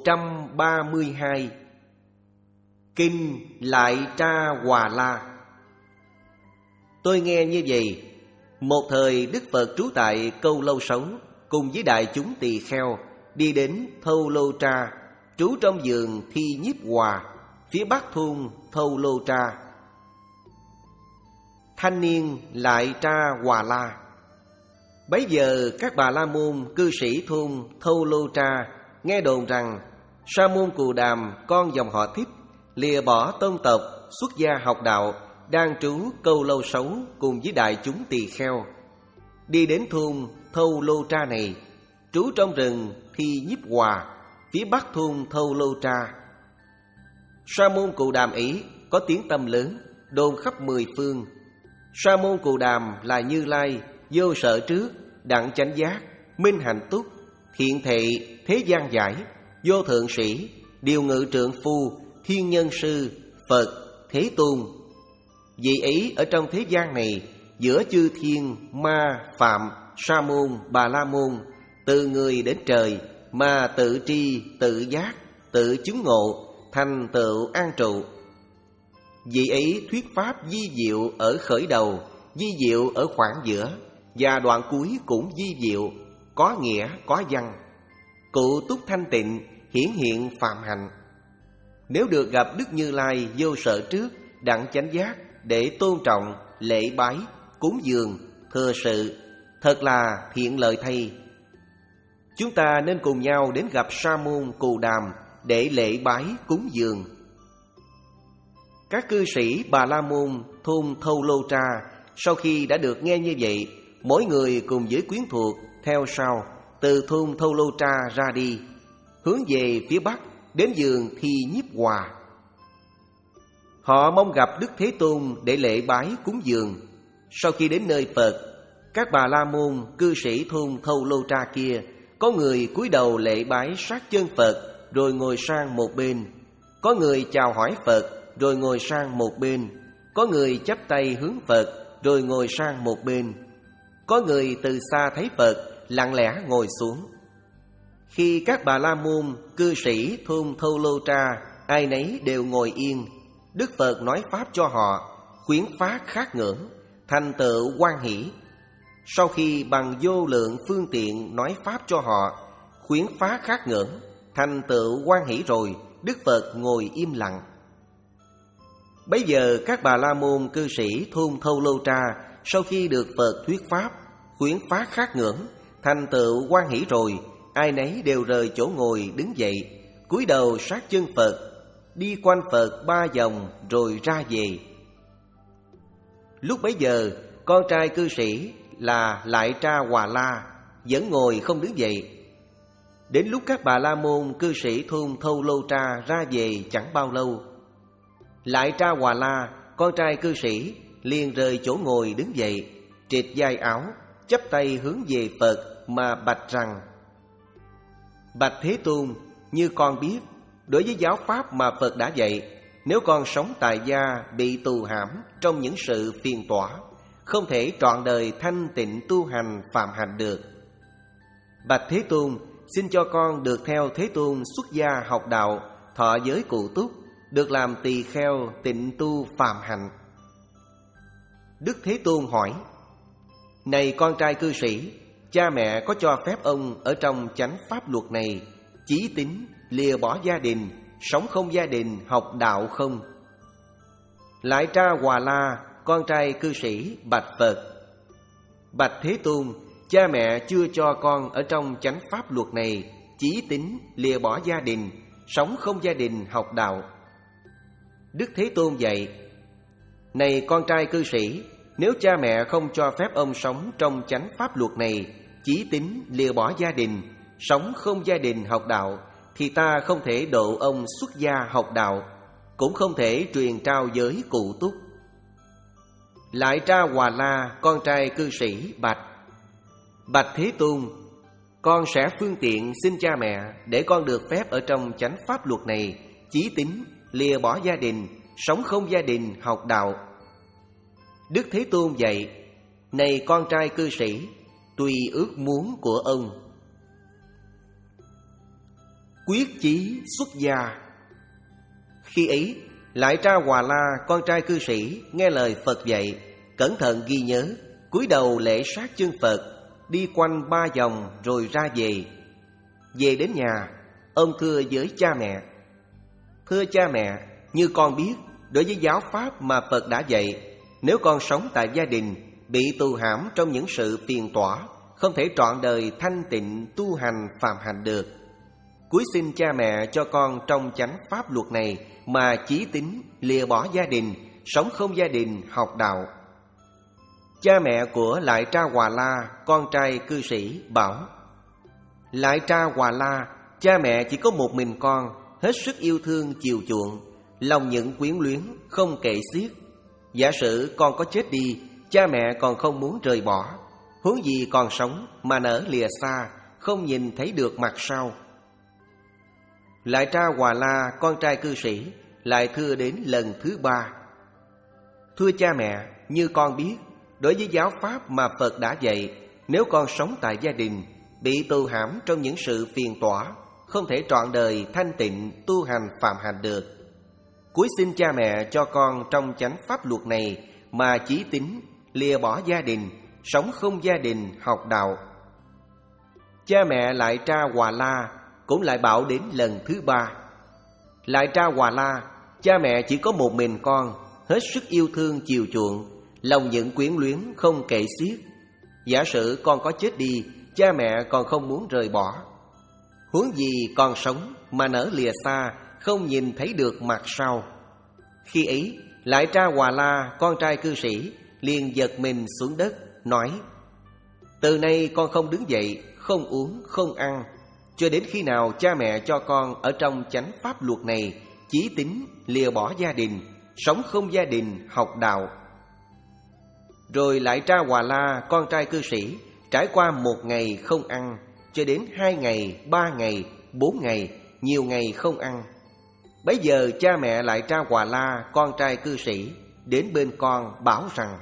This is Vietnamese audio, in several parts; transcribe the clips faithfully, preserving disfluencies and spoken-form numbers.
trăm ba mươi hai. Kinh Lại Tra Hòa La. Tôi nghe như vậy: một thời Đức Phật trú tại Câu Lâu Sấu, cùng với đại chúng tỳ kheo đi đến Thâu Lô Tra, trú trong vườn Thi Nhiếp Hòa, phía bắc thôn Thâu Lô Tra. Thanh niên Lại Tra Hòa La. Bấy giờ các Bà La Môn cư sĩ thôn Thâu Lô Tra nghe đồn rằng Sa môn Cù Đàm, con dòng họ Thích, lìa bỏ tông tộc, xuất gia học đạo, đang trú Câu Lâu Sấu cùng với đại chúng tỳ kheo, đi đến thôn Thâu Lô Tra này, trú trong rừng Thi Nhiếp Hòa, phía bắc thôn Thâu Lô Tra. Sa môn Cù Đàm ấy có tiếng tăm lớn, đồn khắp mười phương. Sa môn Cù Đàm là Như Lai, Vô Sở Trước, Đặng Chánh Giác, Minh Hạnh Túc, Thiện Thệ, Thế Gian Giải, Vô Thượng Sĩ, Điều Ngự Trượng Phu, Thiên Nhân Sư, Phật, Thế Tôn. Vị ấy ở trong thế gian này, giữa chư thiên, ma, phạm, sa môn, bà la môn, từ người đến trời, mà tự tri, tự giác, tự chứng ngộ, thành tựu an trụ. Vị ấy thuyết pháp vi diệu ở khởi đầu, vi diệu ở khoảng giữa, và đoạn cuối cũng vi diệu, có nghĩa có văn. Cụ túc thanh tịnh, hiển hiện phạm hạnh. Nếu được gặp Đức Như Lai, Vô Sở Trước, Đặng Chánh Giác để tôn trọng, lễ bái, cúng dường, thừa sự, thật là thiện lợi thay. Chúng ta nên cùng nhau đến gặp Sa môn Cù Đàm để lễ bái, cúng dường. Các cư sĩ Bà La Môn thôn Thâu Lô Tra sau khi đã được nghe như vậy, mỗi người cùng với quyến thuộc theo sau từ thôn Thâu Lô Tra ra đi, hướng về phía bắc đến vườn Thi Nhiếp Hòa. Họ mong gặp Đức Thế Tôn để lễ bái cúng dường. Sau khi đến nơi Phật, các Bà La Môn cư sĩ thôn Thâu Lô Tra kia có người cúi đầu lễ bái sát chân Phật rồi ngồi sang một bên, có người chào hỏi Phật rồi ngồi sang một bên, có người chắp tay hướng Phật rồi ngồi sang một bên, có người từ xa thấy Phật lặng lẽ ngồi xuống. Khi các Bà La Môn cư sĩ thôn Thâu Lô Tra ai nấy đều ngồi yên, Đức Phật nói pháp cho họ, khuyến phát khát ngưỡng, thành tựu hoan hỷ. Sau khi bằng vô lượng phương tiện nói pháp cho họ, khuyến phát khát ngưỡng, thành tựu hoan hỷ rồi, Đức Phật ngồi im lặng. Bấy giờ các Bà La Môn cư sĩ thôn Thâu Lô Tra sau khi được Phật thuyết pháp, khuyến phát khát ngưỡng, thành tựu hoan hỷ rồi, ai nấy đều rời chỗ ngồi đứng dậy, cúi đầu sát chân Phật, đi quanh Phật ba vòng rồi ra về. Lúc bấy giờ, con trai cư sĩ là Lại Tra Hòa La vẫn ngồi không đứng dậy. Đến lúc các Bà La Môn cư sĩ thôn Thâu Lô Tra ra về chẳng bao lâu, Lại Tra Hòa La, con trai cư sĩ, liền rời chỗ ngồi đứng dậy, trịt vai áo, chắp tay hướng về Phật mà bạch rằng: Bạch Thế Tôn, như con biết, đối với giáo pháp mà Phật đã dạy, nếu con sống tại gia bị tù hãm trong những sự phiền toái, không thể trọn đời thanh tịnh tu hành phạm hạnh được. Bạch Thế Tôn, xin cho con được theo Thế Tôn xuất gia học đạo, thọ giới cụ túc, được làm tỳ kheo tịnh tu phạm hạnh. Đức Thế Tôn hỏi: Này con trai cư sĩ, cha mẹ có cho phép ông ở trong chánh pháp luật này chí tín, lìa bỏ gia đình, sống không gia đình, học đạo không? Lại Tra Hòa La, con trai cư sĩ, bạch Phật: Bạch Thế Tôn, cha mẹ chưa cho con ở trong chánh pháp luật này chí tín, lìa bỏ gia đình, sống không gia đình, học đạo. Đức Thế Tôn dạy: Này con trai cư sĩ, nếu cha mẹ không cho phép ông sống trong chánh pháp luật này chí tín, lìa bỏ gia đình, sống không gia đình, học đạo, thì ta không thể độ ông xuất gia học đạo, cũng không thể truyền trao giới cụ túc. Lại Tra Hòa La, con trai cư sĩ, bạch: Bạch Thế Tôn, con sẽ phương tiện xin cha mẹ để con được phép ở trong chánh pháp luật này chí tín, lìa bỏ gia đình, sống không gia đình, học đạo. Đức Thế Tôn dạy: Này con trai cư sĩ, tùy ước muốn của ông. quyết chí xuất gia. Khi ấy, Lại Tra Hòa La, con trai cư sĩ, nghe lời Phật dạy, cẩn thận ghi nhớ, cúi đầu lễ sát chân Phật, đi quanh ba vòng rồi ra về. Về đến nhà, ông thưa với cha mẹ: Thưa cha mẹ, như con biết, đối với giáo pháp mà Phật đã dạy, nếu con sống tại gia đình, bị tù hãm trong những sự phiền toái, không thể trọn đời thanh tịnh tu hành phạm hạnh được. Cúi xin cha mẹ cho con trong chánh pháp luật này mà chí tín lìa bỏ gia đình, sống không gia đình, học đạo. Cha mẹ của Lại Tra Hòa La, con trai cư sĩ, bảo: Lại Tra Hòa La, cha mẹ chỉ có một mình con, hết sức yêu thương chiều chuộng, lòng những quyến luyến không kể xiết. Giả sử con có chết đi, cha mẹ còn không muốn rời bỏ, huống gì còn sống mà nỡ lìa xa, không nhìn thấy được mặt sau. Lại Tra Hòa La, con trai cư sĩ, lại thưa đến lần thứ ba: Thưa cha mẹ, như con biết, đối với giáo pháp mà Phật đã dạy, nếu con sống tại gia đình, bị tù hãm trong những sự phiền toái, không thể trọn đời thanh tịnh tu hành phạm hạnh được. Cúi xin cha mẹ cho con trong chánh pháp luật này mà chí tín lìa bỏ gia đình, sống không gia đình, học đạo. Cha mẹ Lại Tra Hòa La cũng lại bảo đến lần thứ ba: Lại Tra Hòa La, cha mẹ chỉ có một mình con, hết sức yêu thương chiều chuộng, lòng những quyến luyến không kể xiết. Giả sử con có chết đi, cha mẹ còn không muốn rời bỏ, huống gì còn sống mà nỡ lìa xa, không nhìn thấy được mặt sau. Khi ấy, Lại Tra Hòa La, con trai cư sĩ, liền giật mình xuống đất, nói: Từ nay con không đứng dậy, không uống, không ăn, cho đến khi nào cha mẹ cho con ở trong chánh pháp luật này chí tín lìa bỏ gia đình, sống không gia đình, học đạo. Rồi Lại Tra Hòa La, con trai cư sĩ, trải qua một ngày không ăn, cho đến hai ngày, ba ngày, bốn ngày, nhiều ngày không ăn. Bấy giờ cha mẹ Lại Tra Hòa La, con trai cư sĩ, đến bên con bảo rằng: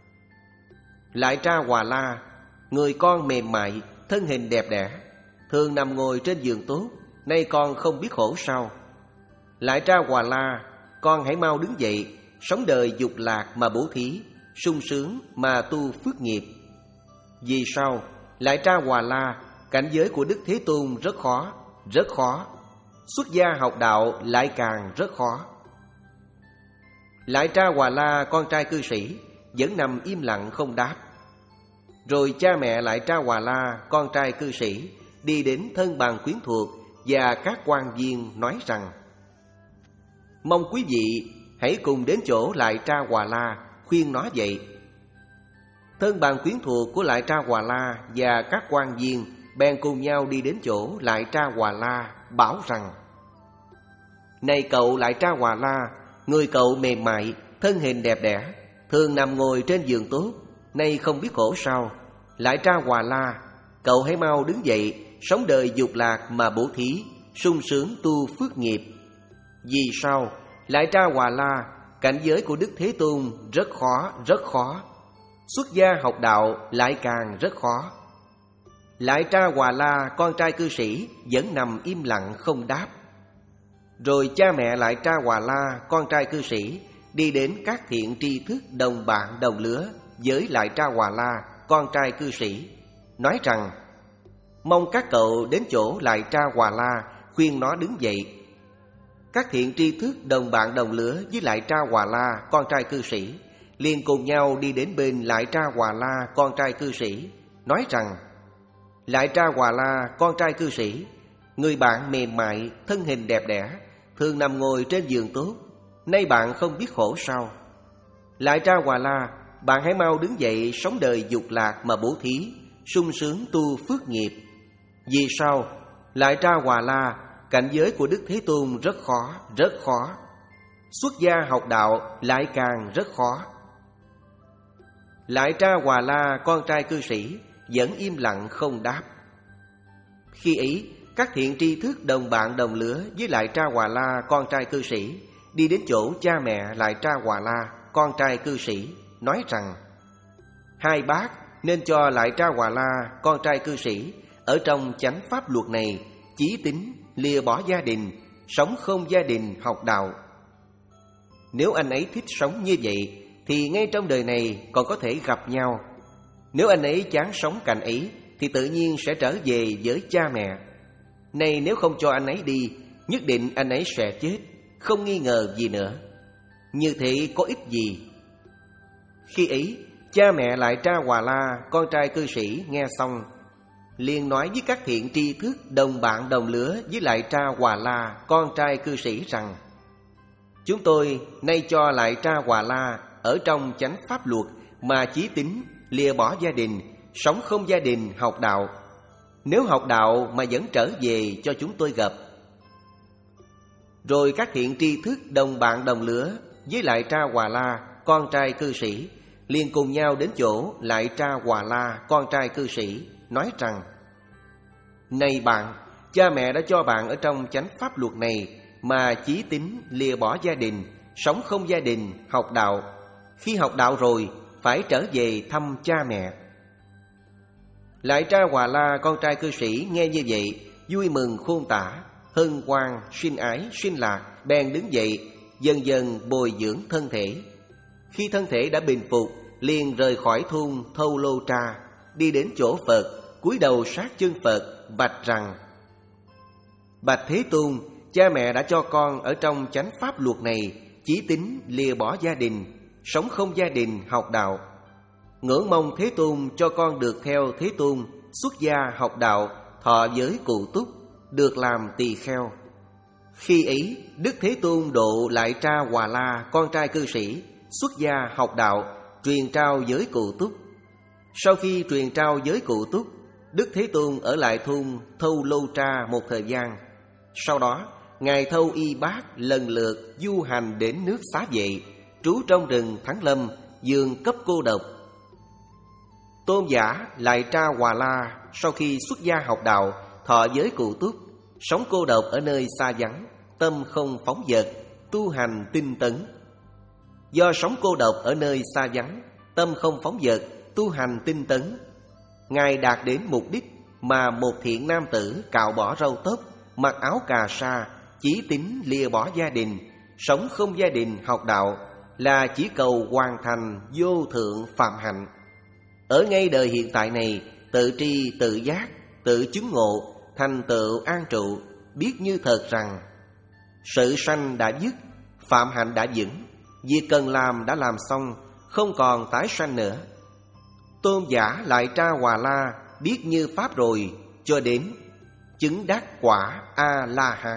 Lại Tra Hòa La, người con mềm mại, thân hình đẹp đẽ, thường nằm ngồi trên giường tốt, nay con không biết khổ sao. Lại Tra Hòa La, con hãy mau đứng dậy, sống đời dục lạc mà bố thí, sung sướng mà tu phước nghiệp. Vì sao? Lại Tra Hòa La, cảnh giới của Đức Thế Tôn rất khó, rất khó. Xuất gia học đạo lại càng rất khó. Lại Tra Hòa La, con trai cư sĩ, vẫn nằm im lặng không đáp. Rồi cha mẹ Lại Tra Hòa La, con trai cư sĩ, đi đến thân bằng quyến thuộc và các quan viên nói rằng: Mong quý vị hãy cùng đến chỗ Lại Tra Hòa La, khuyên nó dậy. Thân bằng quyến thuộc của Lại Tra Hòa La và các quan viên bèn cùng nhau đi đến chỗ Lại Tra Hòa La, bảo rằng: Này cậu Lại Tra Hòa La, người cậu mềm mại, thân hình đẹp đẽ, thường nằm ngồi trên giường tốt, nay không biết khổ sao. Lại Tra Hòa La, cậu hãy mau đứng dậy, sống đời dục lạc mà bố thí, sung sướng tu phước nghiệp. Vì sao? Lại Tra Hòa La, cảnh giới của Đức Thế Tôn rất khó, rất khó. Xuất gia học đạo lại càng rất khó. Lại Tra Hòa La, con trai cư sĩ, vẫn nằm im lặng không đáp. Rồi cha mẹ Lại Tra Hòa La, con trai cư sĩ, đi đến các thiện tri thức đồng bạn đồng lứa với Lại Tra Hòa La, con trai cư sĩ, nói rằng: Mong các cậu đến chỗ Lại Tra Hòa La, khuyên nó đứng dậy. Các thiện tri thức đồng bạn đồng lứa với Lại Tra Hòa La, con trai cư sĩ, liền cùng nhau đi đến bên Lại Tra Hòa La, con trai cư sĩ, nói rằng: Lại Tra Hòa La, con trai cư sĩ, người bạn mềm mại, thân hình đẹp đẽ, thường nằm ngồi trên giường tốt, nay bạn không biết khổ sao. Lại Tra Hòa La, bạn hãy mau đứng dậy, sống đời dục lạc mà bố thí, sung sướng tu phước nghiệp. Vì sao? Lại Tra Hòa La, cảnh giới của Đức Thế Tôn rất khó, rất khó. Xuất gia học đạo lại càng rất khó. Lại Tra Hòa La, con trai cư sĩ, vẫn im lặng không đáp. Khi ấy, các thiện tri thức đồng bạn đồng lứa với Lại Tra Hòa La, con trai cư sĩ, đi đến chỗ cha mẹ Lại Tra Hòa La, con trai cư sĩ, nói rằng: Hai bác nên cho Lại Tra Hòa La, con trai cư sĩ, ở trong chánh pháp luật này chí tín lìa bỏ gia đình, sống không gia đình học đạo. Nếu anh ấy thích sống như vậy thì ngay trong đời này còn có thể gặp nhau. Nếu anh ấy chán sống cạnh ấy thì tự nhiên sẽ trở về với cha mẹ. Này, nếu không cho anh ấy đi, nhất định anh ấy sẽ chết, không nghi ngờ gì nữa. Như thế có ích gì? Khi ấy, cha mẹ Lại Tra Hòa La, con trai cư sĩ, nghe xong liền nói với các thiện tri thức đồng bạn đồng lứa với Lại Tra Hòa La, con trai cư sĩ rằng: chúng tôi nay cho Lại Tra Hòa La ở trong chánh pháp luật mà chí tín, lìa bỏ gia đình, sống không gia đình học đạo. Nếu học đạo mà vẫn trở về cho chúng tôi gặp. Rồi các thiện tri thức đồng bạn đồng lứa với Lại Tra Hòa La, con trai cư sĩ, liền cùng nhau đến chỗ Lại Tra Hòa La, con trai cư sĩ, nói rằng: này bạn, cha mẹ đã cho bạn ở trong chánh pháp luật này mà chí tín, lìa bỏ gia đình, sống không gia đình học đạo. Khi học đạo rồi phải trở về thăm cha mẹ. Lại Tra Hòa La, con trai cư sĩ, nghe như vậy vui mừng khôn tả, hân hoan, sinh ái, sinh lạc, bèn đứng dậy, dần dần bồi dưỡng thân thể. Khi thân thể đã bình phục, liền rời khỏi thôn Thâu Lô Tra, đi đến chỗ Phật, cúi đầu sát chân Phật, bạch rằng: bạch Thế Tôn, cha mẹ đã cho con ở trong chánh pháp luật này chí tín, lìa bỏ gia đình, sống không gia đình học đạo. Ngưỡng mong Thế Tôn cho con được theo Thế Tôn, xuất gia học đạo, thọ giới cụ túc, được làm tỳ kheo. Khi ấy, Đức Thế Tôn độ Lại Tra Hòa La, con trai cư sĩ, xuất gia học đạo, truyền trao giới cụ túc. Sau khi truyền trao giới cụ túc, Đức Thế Tôn ở lại thôn Thâu Lô Tra một thời gian. Sau đó, Ngài Thâu Y Bát lần lượt du hành đến nước Xá Vệ, trú trong rừng Thắng Lâm, giường cấp cô độc. Tôn giả Lại Tra Hòa La sau khi xuất gia học đạo, thọ giới cụ túc, sống cô độc ở nơi xa vắng, tâm không phóng dật, tu hành tinh tấn. Do sống cô độc ở nơi xa vắng, tâm không phóng dật, tu hành tinh tấn, Ngài đạt đến mục đích mà một thiện nam tử cạo bỏ râu tóc, mặc áo cà sa, chí tín, lìa bỏ gia đình, sống không gia đình học đạo, là chỉ cầu hoàn thành vô thượng phạm hạnh. Ở ngay đời hiện tại này, tự tri tự giác, tự chứng ngộ, thành tựu an trụ, biết như thật rằng sự sanh đã dứt, phạm hạnh đã vững, việc cần làm đã làm xong, không còn tái sanh nữa. Tôn giả Lại Tra Hòa La biết như pháp rồi, cho đến chứng đắc quả A La Hán.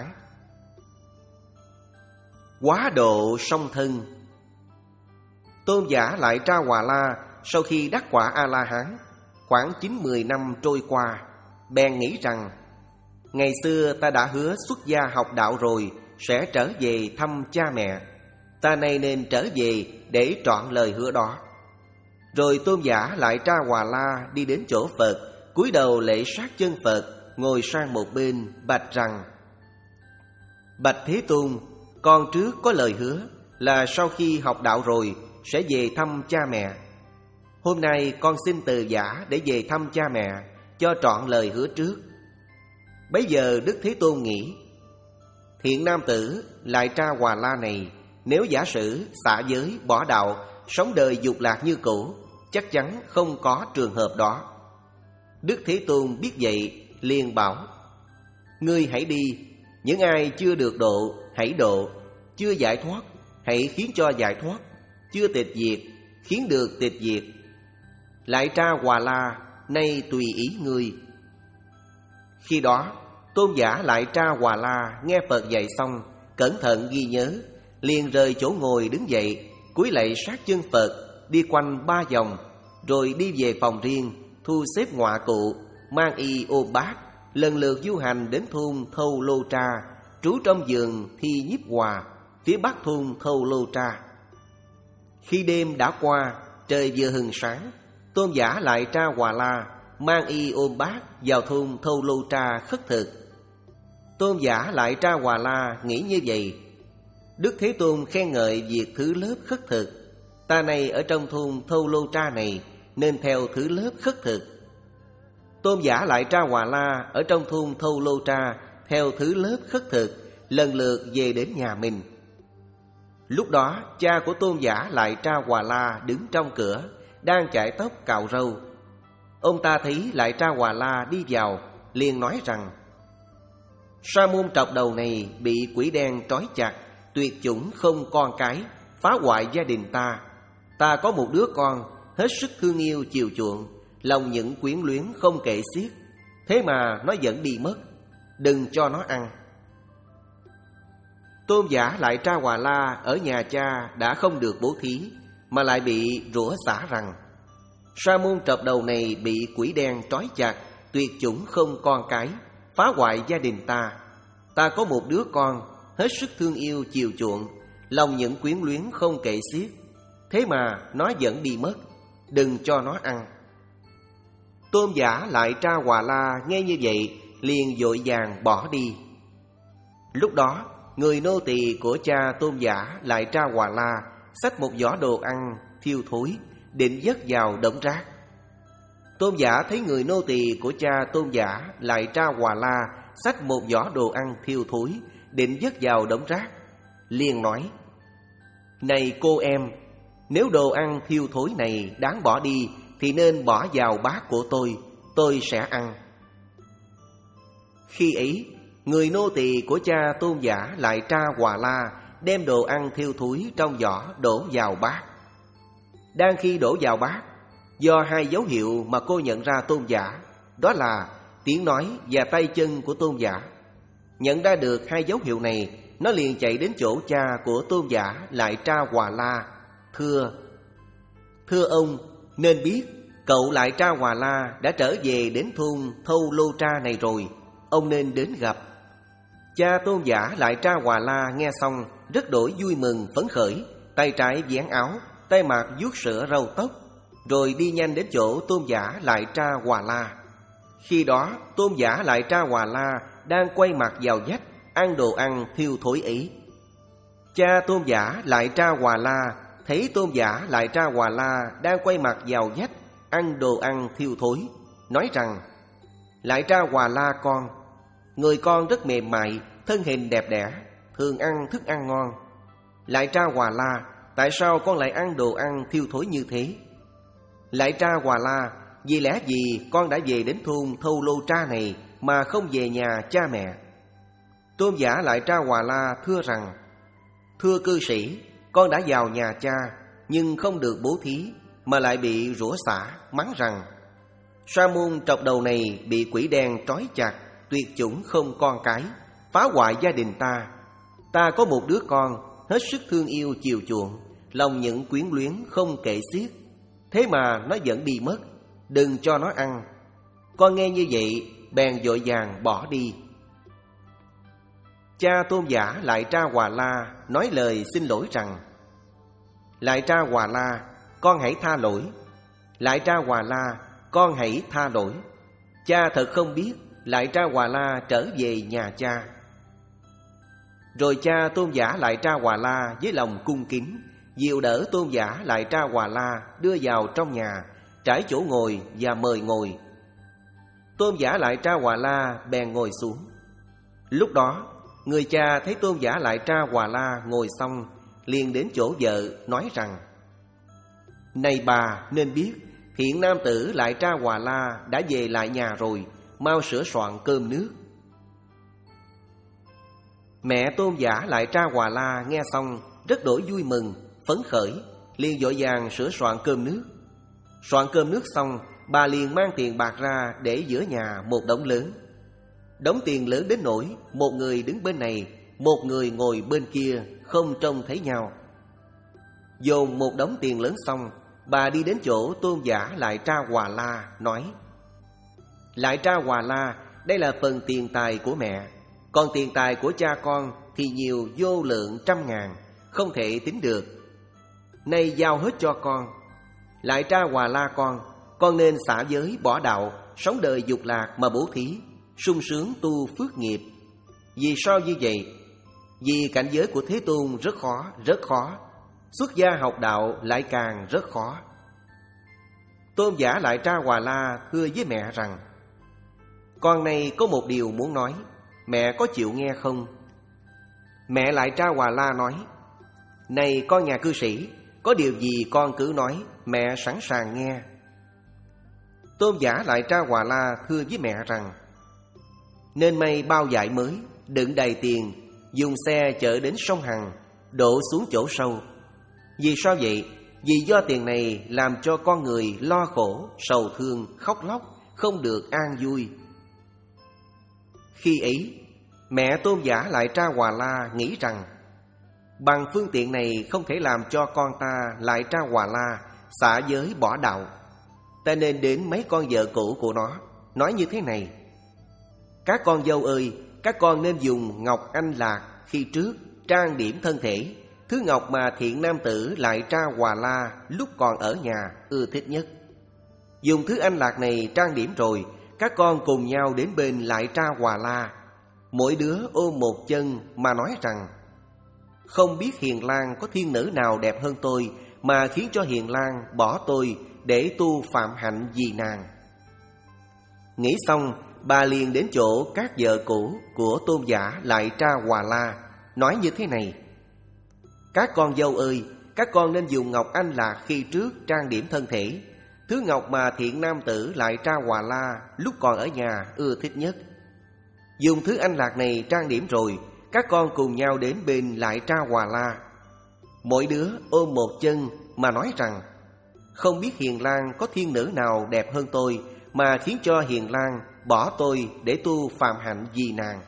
Quá độ song thân. Tôn giả Lại Tra Hòa La sau khi đắc quả A La Hán, khoảng chín mười năm trôi qua, bèn nghĩ rằng: ngày xưa ta đã hứa xuất gia học đạo rồi, sẽ trở về thăm cha mẹ. Ta nay nên trở về để trọn lời hứa đó. Rồi tôn giả Lại Tra Hòa La đi đến chỗ Phật, cúi đầu lễ sát chân Phật, ngồi sang một bên, bạch rằng: bạch Thế Tôn, con trước có lời hứa là sau khi học đạo rồi sẽ về thăm cha mẹ. Hôm nay con xin từ giả để về thăm cha mẹ, cho trọn lời hứa trước. Bấy giờ Đức Thế Tôn nghĩ: thiện nam tử Lại Tra Hòa La này, nếu giả sử xả giới bỏ đạo, sống đời dục lạc như cũ, chắc chắn không có trường hợp đó. Đức Thế Tôn biết vậy, liền bảo: ngươi hãy đi, những ai chưa được độ hãy độ, chưa giải thoát hãy khiến cho giải thoát, chưa tịch diệt khiến được tịch diệt. Lại Tra Hòa La, nay tùy ý ngươi. Khi đó, tôn giả Lại Tra Hòa La nghe Phật dạy xong, cẩn thận ghi nhớ, liền rời chỗ ngồi đứng dậy, cúi lạy sát chân Phật, đi quanh ba vòng, rồi đi về phòng riêng, thu xếp ngọa cụ, mang y ôm bát, lần lượt du hành đến thôn Thâu Lô Tra, trú trong vườn Thi Nhiếp Hòa, phía bắc thôn Thâu Lô Tra. Khi đêm đã qua, trời vừa hừng sáng, tôn giả Lại Tra Hòa La mang y ôm bát vào thôn Thâu Lô Tra khất thực. Tôn giả Lại Tra Hòa La nghĩ như vậy: Đức Thế Tôn khen ngợi việc thứ lớp khất thực, ta này ở trong thôn Thâu Lô Tra này nên theo thứ lớp khất thực. Tôn giả Lại Tra Hòa La ở trong thôn Thâu Lô Tra theo thứ lớp khất thực, lần lượt về đến nhà mình. Lúc đó cha của Tôn giả Lại Tra Hòa La đứng trong cửa, đang chải tóc cạo râu. Ông ta thấy Lại Tra Hòa La đi vào, liền nói rằng: Sa môn trọc đầu này bị quỷ đen trói chặt, tuyệt chủng không con cái, phá hoại gia đình ta. Ta có một đứa con, hết sức thương yêu chiều chuộng, lòng những quyến luyến không kể xiết. Thế mà nó vẫn đi mất, đừng cho nó ăn. Tôn giả Lại Tra Hòa La ở nhà cha đã không được bố thí, mà lại bị rủa xả rằng: Sa môn trọc đầu này bị quỷ đen trói chặt, tuyệt chủng không con cái, phá hoại gia đình ta. Ta có một đứa con, hết sức thương yêu chiều chuộng, lòng những quyến luyến không kể xiết. Thế mà nó vẫn đi mất, đừng cho nó ăn. Tôn giả Lại Tra Hòa La nghe như vậy, liền vội vàng bỏ đi. Lúc đó người nô tỳ của cha Tôn giả Lại Tra Hòa La xách một giỏ đồ ăn thiêu thối, định dất vào đống rác. Tôn giả thấy người nô tỳ của cha Tôn giả Lại Tra Hòa La xách một giỏ đồ ăn thiêu thối, định dất vào đống rác, liền nói: Này cô em, nếu đồ ăn thiêu thối này đáng bỏ đi, thì nên bỏ vào bát của tôi, tôi sẽ ăn. Khi ấy, người nô tỳ của cha Tôn giả Lại Tra Hòa La đem đồ ăn thiêu thối trong giỏ đổ vào bát. Đang khi đổ vào bát, do hai dấu hiệu mà cô nhận ra Tôn giả, đó là tiếng nói và tay chân của Tôn giả. Nhận ra được hai dấu hiệu này, nó liền chạy đến chỗ cha của Tôn giả Lại Tra Hòa La, thưa: Thưa ông, nên biết cậu Lại Tra Hòa La đã trở về đến thôn Thâu Lô Tra này rồi, ông nên đến gặp. Cha Tôn giả Lại Tra Hòa La nghe xong rất đổi vui mừng phấn khởi, tay trái vén áo, tay mặt vuốt sữa râu tóc, rồi đi nhanh đến chỗ Tôn giả Lại Tra Hòa La. Khi đó Tôn giả Lại Tra Hòa La đang quay mặt vào vách, ăn đồ ăn thiêu thối ấy. Cha Tôn giả Lại Tra Hòa La thấy Tôn giả Lại Tra Hòa La đang quay mặt vào vách, ăn đồ ăn thiêu thối, nói rằng: Lại Tra Hòa La con, người con rất mềm mại, thân hình đẹp đẽ, thường ăn thức ăn ngon. Lại Tra Hòa La, tại sao con lại ăn đồ ăn thiêu thối như thế? Lại Tra Hòa La, vì lẽ gì con đã về đến thôn Thâu Lô Tra này mà không về nhà cha mẹ? Tôn giả Lại Tra Hòa La thưa rằng: Thưa cư sĩ, con đã vào nhà cha, nhưng không được bố thí, mà lại bị rủa xả, mắng rằng: Sa môn trọc đầu này bị quỷ đen trói chặt, tuyệt chủng không con cái, phá hoại gia đình ta. Ta có một đứa con, hết sức thương yêu chiều chuộng, lòng những quyến luyến không kể xiết. Thế mà nó vẫn đi mất, đừng cho nó ăn. Con nghe như vậy, bèn vội vàng bỏ đi. Cha Tôn giả Lại Tra Hòa La nói lời xin lỗi rằng: Lại Tra Hòa La, con hãy tha lỗi. Lại Tra Hòa La, con hãy tha lỗi. Cha thật không biết Lại Tra Hòa La trở về nhà cha. Rồi cha Tôn giả Lại Tra Hòa La với lòng cung kính dìu đỡ Tôn giả Lại Tra Hòa La đưa vào trong nhà, trải chỗ ngồi và mời ngồi. Tôn giả Lại Tra Hòa La bèn ngồi xuống. Lúc đó người cha thấy Tôn giả Lại Tra Hòa La ngồi xong, liền đến chỗ vợ nói rằng: Này bà nên biết, hiện nam tử Lại Tra Hòa La đã về lại nhà rồi, mau sửa soạn cơm nước. Mẹ Tôn giả Lại Tra Hòa La nghe xong rất đổi vui mừng, phấn khởi, liền vội vàng sửa soạn cơm nước. Soạn cơm nước xong, bà liền mang tiền bạc ra để giữa nhà một đống lớn. Đống tiền lớn đến nỗi một người đứng bên này, một người ngồi bên kia, không trông thấy nhau. Dồn một đống tiền lớn xong, bà đi đến chỗ Tôn giả Lại Tra Hòa La nói: Lại Tra Hòa La, đây là phần tiền tài của mẹ, còn tiền tài của cha con thì nhiều vô lượng trăm ngàn, không thể tính được. Nay giao hết cho con. Lại Tra Hòa La con, con nên xả giới bỏ đạo, sống đời dục lạc mà bố thí, sung sướng tu phước nghiệp. Vì sao như vậy? Vì cảnh giới của Thế Tôn rất khó, rất khó. Xuất gia học đạo lại càng rất khó. Tôn giả Lại Tra Hòa La thưa với mẹ rằng: Con này có một điều muốn nói. mẹ có chịu nghe không? Mẹ Lại Tra Hòa La nói: Này con nhà cư sĩ, có điều gì con cứ nói, mẹ sẵn sàng nghe. Tôn giả Lại Tra Hòa La thưa với mẹ rằng: Nên may bao vải mới, đựng đầy tiền, dùng xe chở đến sông Hằng, đổ xuống chỗ sâu. Vì sao vậy? Vì do tiền này làm cho con người lo khổ, sầu thương, khóc lóc, không được an vui. Khi ấy, mẹ Tôn giả Lại Tra Hòa La nghĩ rằng bằng phương tiện này không thể làm cho con ta Lại Tra Hòa La xả giới bỏ đạo. Ta nên đến mấy con vợ cũ của nó, nói như thế này: Các con dâu ơi, các con nên dùng ngọc anh lạc khi trước trang điểm thân thể, thứ ngọc mà thiện nam tử Lại Tra Hòa La lúc còn ở nhà ưa thích nhất. Dùng thứ anh lạc này trang điểm rồi, các con cùng nhau đến bên Lại Tra Hòa La, mỗi đứa ôm một chân mà nói rằng: Không biết Hiền Lang có thiên nữ nào đẹp hơn tôi, mà khiến cho Hiền Lang bỏ tôi để tu phạm hạnh vì nàng. Nghĩ xong, bà liền đến chỗ các vợ cũ của Tôn giả Lại Tra Hòa La, nói như thế này: Các con dâu ơi, các con nên dùng ngọc anh lạc khi trước trang điểm thân thể, thứ ngọc mà thiện nam tử Lại Tra Hòa La lúc còn ở nhà ưa thích nhất. Dùng thứ anh lạc này trang điểm rồi, các con cùng nhau đến bên Lại Tra Hòa La, mỗi đứa ôm một chân mà nói rằng: Không biết Hiền Lang có thiên nữ nào đẹp hơn tôi, mà khiến cho Hiền Lang bỏ tôi để tu phạm hạnh vì nàng.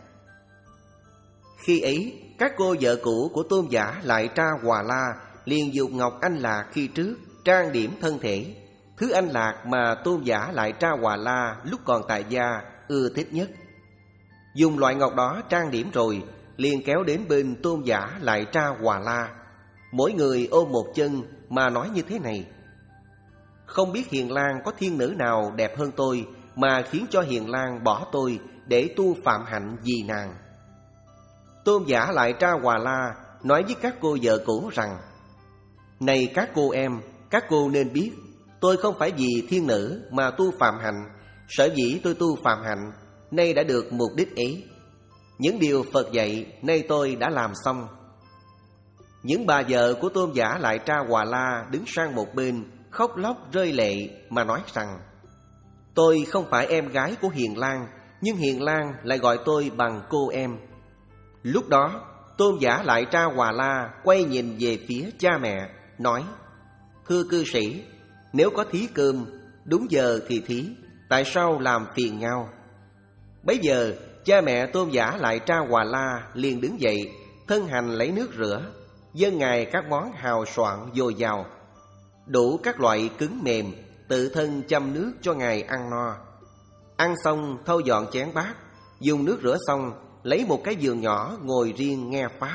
Khi ấy, các cô vợ cũ của Tôn giả Lại Tra Hòa La liền dùng ngọc anh lạc khi trước trang điểm thân thể, thứ anh lạc mà Tôn giả Lại Tra Hòa La lúc còn tại gia ưa thích nhất. Dùng loại ngọc đó trang điểm rồi, liền kéo đến bên Tôn giả Lại Tra Hòa La, mỗi người ôm một chân mà nói như thế này: Không biết Hiền Lang có thiên nữ nào đẹp hơn tôi, mà khiến cho Hiền Lang bỏ tôi để tu phạm hạnh vì nàng. Tôn giả Lại Tra Hòa La nói với các cô vợ cũ rằng: Này các cô em, các cô nên biết, tôi không phải vì thiên nữ mà tu phạm hạnh. Sở dĩ tôi tu phạm hạnh, nay đã được mục đích ấy. Những điều Phật dạy, nay tôi đã làm xong. Những bà vợ của Tôn giả Lại Tra Hòa La đứng sang một bên, khóc lóc rơi lệ mà nói rằng: Tôi không phải em gái của Hiền Lang, nhưng Hiền Lang lại gọi tôi bằng cô em. Lúc đó, Tôn giả Lại Tra Hòa La quay nhìn về phía cha mẹ, nói: Thưa cư sĩ, nếu có thí cơm, đúng giờ thì thí, tại sao làm phiền nhau? Bấy giờ, cha mẹ Tôn giả Lại Tra Hòa La liền đứng dậy, thân hành lấy nước rửa, dâng ngài các món hào soạn dồi dào, đủ các loại cứng mềm, tự thân châm nước cho ngài ăn no. Ăn xong thâu dọn chén bát, dùng nước rửa xong, lấy một cái giường nhỏ ngồi riêng nghe pháp.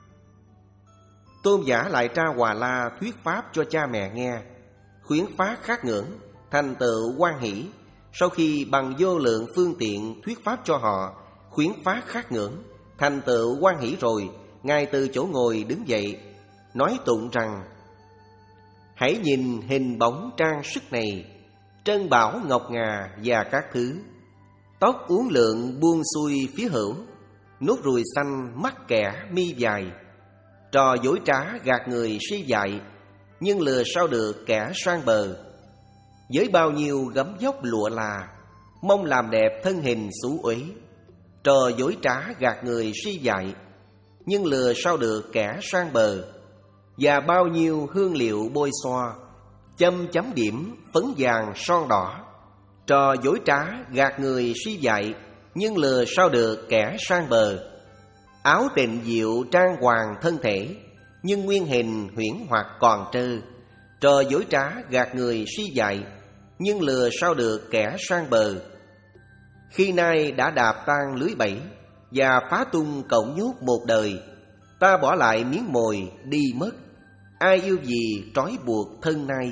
Tôn giả Lại Tra Hòa La thuyết pháp cho cha mẹ nghe, khuyến phát khát ngưỡng, thành tựu hoan hỷ. Sau khi bằng vô lượng phương tiện thuyết pháp cho họ, khuyến phát khát ngưỡng, thành tựu hoan hỷ rồi, ngài từ chỗ ngồi đứng dậy, nói tụng rằng: Hãy nhìn hình bóng trang sức này, trân bảo ngọc ngà và các thứ. Tóc uốn lượn buông xuôi phía hữu, nốt ruồi xanh mắt kẻ mi dài. Trò dối trá gạt người si dại, nhưng lừa sao được kẻ sang bờ. Với bao nhiêu gấm dốc lụa là, mong làm đẹp thân hình xú uế. Trò dối trá gạt người si dại, nhưng lừa sao được kẻ sang bờ. Và bao nhiêu hương liệu bôi xoa, châm chấm điểm phấn vàng son đỏ. Trò dối trá gạt người si dại, nhưng lừa sao được kẻ sang bờ. Áo tịnh diệu trang hoàng thân thể, nhưng nguyên hình huyễn hoặc còn trơ. Trò dối trá gạt người si dại, nhưng lừa sao được kẻ sang bờ. Khi nay đã đạp tan lưới bẫy, và phá tung cổng nhốt một đời, ta bỏ lại miếng mồi đi mất, ai yêu gì trói buộc thân nay.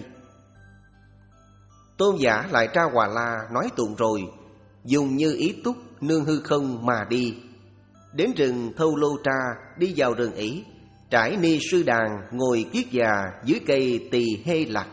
Tôn giả Lại Tra Hòa La nói tụng rồi, dùng như ý túc nương hư không mà đi. Đến rừng Thâu Lô Tra, đi vào rừng Ý, trải ni sư đàn ngồi kiết già dưới cây tỳ hê lạc.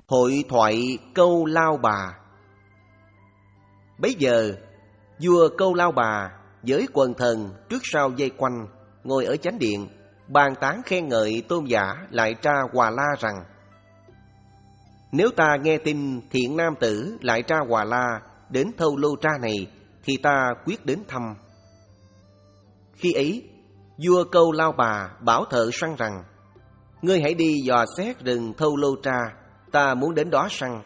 Hội thoại Câu Lao Bà. Bấy giờ vua Câu Lao Bà với quần thần trước sau vây quanh, ngồi ở chánh điện, bàn tán khen ngợi tôn giả Lại Tra Hòa La rằng: nếu ta nghe tin thiện nam tử Lại Tra Hòa La đến Thâu Lô Tra này, thì ta quyết đến thăm. Khi ấy, vua Câu Lao Bà bảo thợ săn rằng: ngươi hãy đi dò xét rừng Thâu Lô Tra, ta muốn đến đó săn.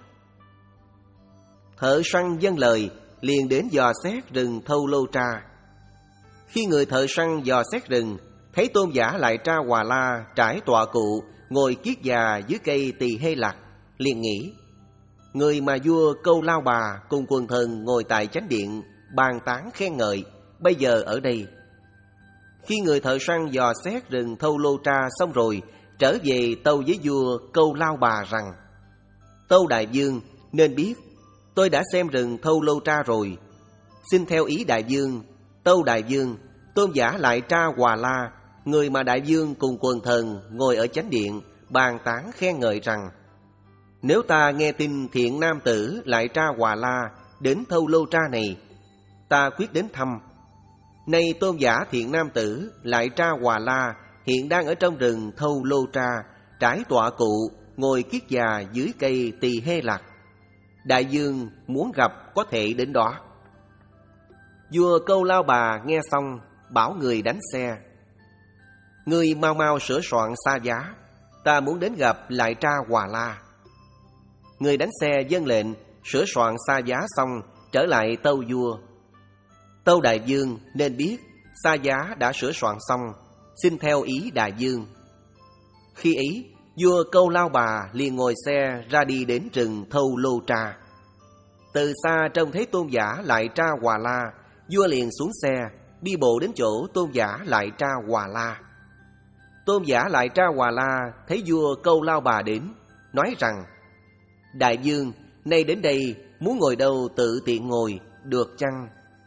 Thợ săn vâng lời, liền đến dò xét rừng Thâu Lô Tra. Khi người thợ săn dò xét rừng, thấy tôn giả Lại Tra Hòa La trải tọa cụ, ngồi kiết già dưới cây tỳ hê lạc, liền nghĩ: người mà vua Câu Lao Bà cùng quần thần ngồi tại chánh điện bàn tán khen ngợi, bây giờ ở đây. Khi người thợ săn dò xét rừng Thâu Lô Tra xong rồi, trở về tâu với vua Câu Lao Bà rằng: tâu đại vương nên biết, tôi đã xem rừng Thâu Lô Tra rồi. Xin theo ý đại vương, tâu đại vương, tôn giả Lại Tra Hòa La, người mà đại vương cùng quần thần ngồi ở chánh điện bàn tán khen ngợi rằng: nếu ta nghe tin thiện nam tử Lại Tra Hòa La đến Thâu Lô Tra này, ta quyết đến thăm. Nay tôn giả thiện nam tử Lại Tra Hòa La hiện đang ở trong rừng Thâu Lô Tra, trải tọa cụ, ngồi kiết già dưới cây tỳ hê lạc. Đại vương muốn gặp có thể đến đó. Vua Câu Lao Bà nghe xong, bảo người đánh xe: ngươi mau mau sửa soạn xa giá, ta muốn đến gặp Lại Tra Hòa La. Người đánh xe vâng lệnh, sửa soạn xa giá xong, trở lại tâu vua: tâu đại vương nên biết, xa giá đã sửa soạn xong, xin theo ý đại vương. Khi ấy, vua Câu Lao Bà liền ngồi xe ra đi đến rừng Thâu Lô Tra. Từ xa trông thấy tôn giả Lại Tra Hòa La, vua liền xuống xe, đi bộ đến chỗ tôn giả Lại Tra Hòa La. Tôn giả Lại Tra Hòa La thấy vua Câu Lao Bà đến, nói rằng: đại vương, nay đến đây muốn ngồi đâu tự tiện ngồi, được chăng?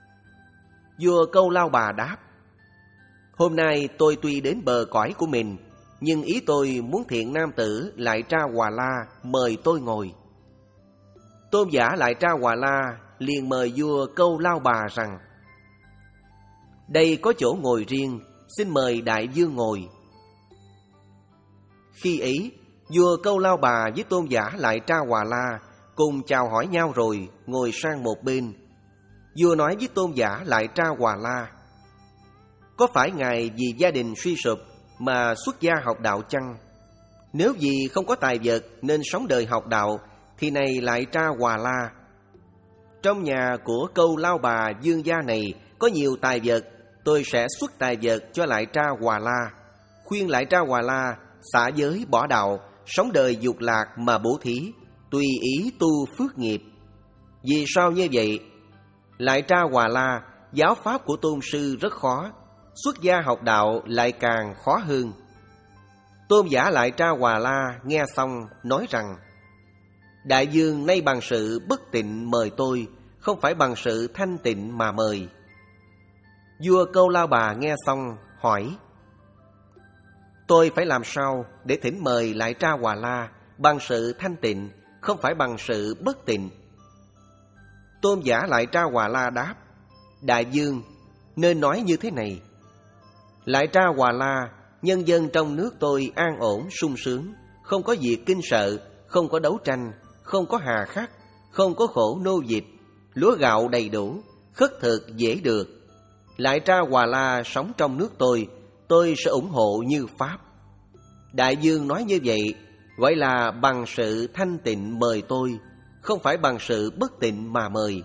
Vua Câu Lao Bà đáp: hôm nay tôi tuy đến bờ cõi của mình, nhưng ý tôi muốn thiện nam tử Lại Tra Hòa La mời tôi ngồi. Tôn giả Lại Tra Hòa La liền mời vua Câu Lao Bà rằng: đây có chỗ ngồi riêng, xin mời đại vương ngồi. Khi ấy, vua Câu Lao Bà với tôn giả Lại Tra Hòa La cùng chào hỏi nhau rồi ngồi sang một bên. Vua nói với tôn giả Lại Tra Hòa La: có phải ngài vì gia đình suy sụp mà xuất gia học đạo chăng? Nếu vì không có tài vật nên sống đời học đạo, thì này Lại Tra Hòa La, trong nhà của Câu Lao Bà vương gia này có nhiều tài vật, tôi sẽ xuất tài vật cho Lại Tra Hòa La, khuyên Lại Tra Hòa La xả giới bỏ đạo, sống đời dục lạc mà bố thí, tùy ý tu phước nghiệp. Vì sao như vậy? Lại Tra Hòa La, giáo pháp của tôn sư rất khó, xuất gia học đạo lại càng khó hơn. Tôn giả Lại Tra Hòa La nghe xong nói rằng: đại vương nay bằng sự bất tịnh mời tôi, không phải bằng sự thanh tịnh mà mời. Vua Câu Lao Bà nghe xong hỏi: tôi phải làm sao để thỉnh mời Lại Tra Hòa La bằng sự thanh tịnh, không phải bằng sự bất tịnh? Tôn giả Lại Tra Hòa La đáp: đại vương nên nói như thế này: Lại Tra Hòa La, nhân dân trong nước tôi an ổn sung sướng, không có việc kinh sợ, không có đấu tranh, không có hà khắc, không có khổ nô dịch, lúa gạo đầy đủ, khất thực dễ được. Lại Tra Hòa La sống trong nước tôi, tôi sẽ ủng hộ như pháp. Đại vương nói như vậy gọi là bằng sự thanh tịnh mời tôi, không phải bằng sự bất tịnh mà mời.